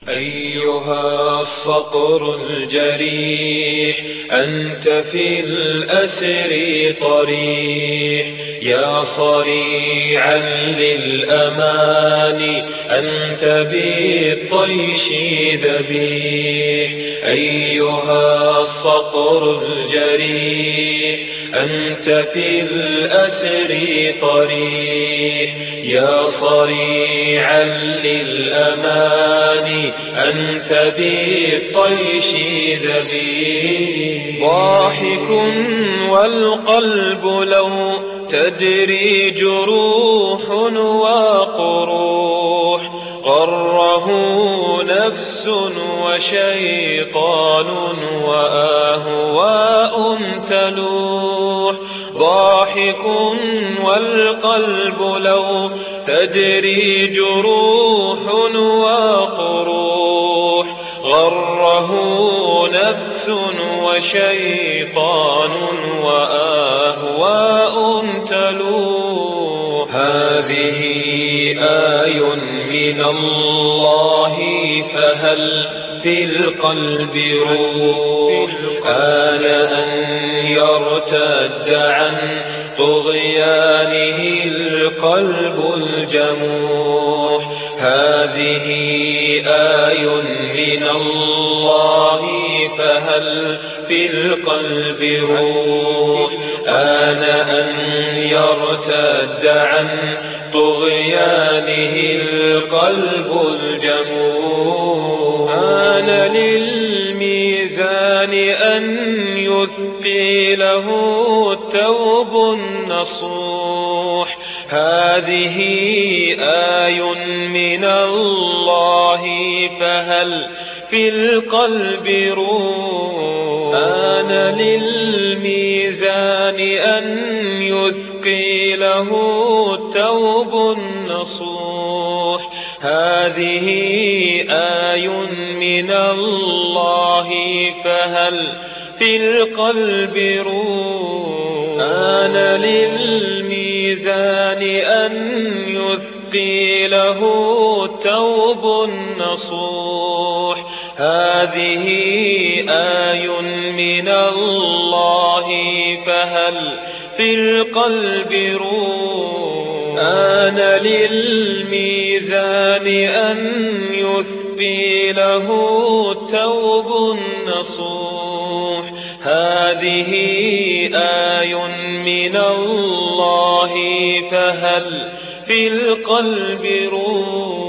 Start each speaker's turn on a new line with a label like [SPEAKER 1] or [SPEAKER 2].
[SPEAKER 1] أيها الصقر الجريح أنت في الأسر طريح، يا صريعا للأمان أنت بالطيش ذبيح. أيها الصقر الجريح أنت في الأسر طريح، يا صريعا للأمان أنت بالطيش ذبيح. ضاحك والقلب لو تدري جروح وقروح، غره نفس وشيطان وأهواء تلوح. ضاحك والقلب لو تدري جروح وقروح، غره نفس وشيطان وأهواء تلوح. هذه آي من الله فهل في القلب روح، آن أن يرتد عن طغيانه القلب الجموح. هذه آي من الله فهل في القلب روح، آن أن يرتد عن طغيانه القلب الجموح. آن للميزان أن يثقله التوب النصوح. هذه آي من الله فهل في القلب روح، آن للميزان أن يثقله التوب النصوح. هذه آي من الله فهل في القلب روح، آن للميزان أن يثقله التوب النصوح. هذه آي من الله فهل في القلب روح، آن للميزان أن يثقله التوب النصوح. هذه آي من الله فهل في القلب روح.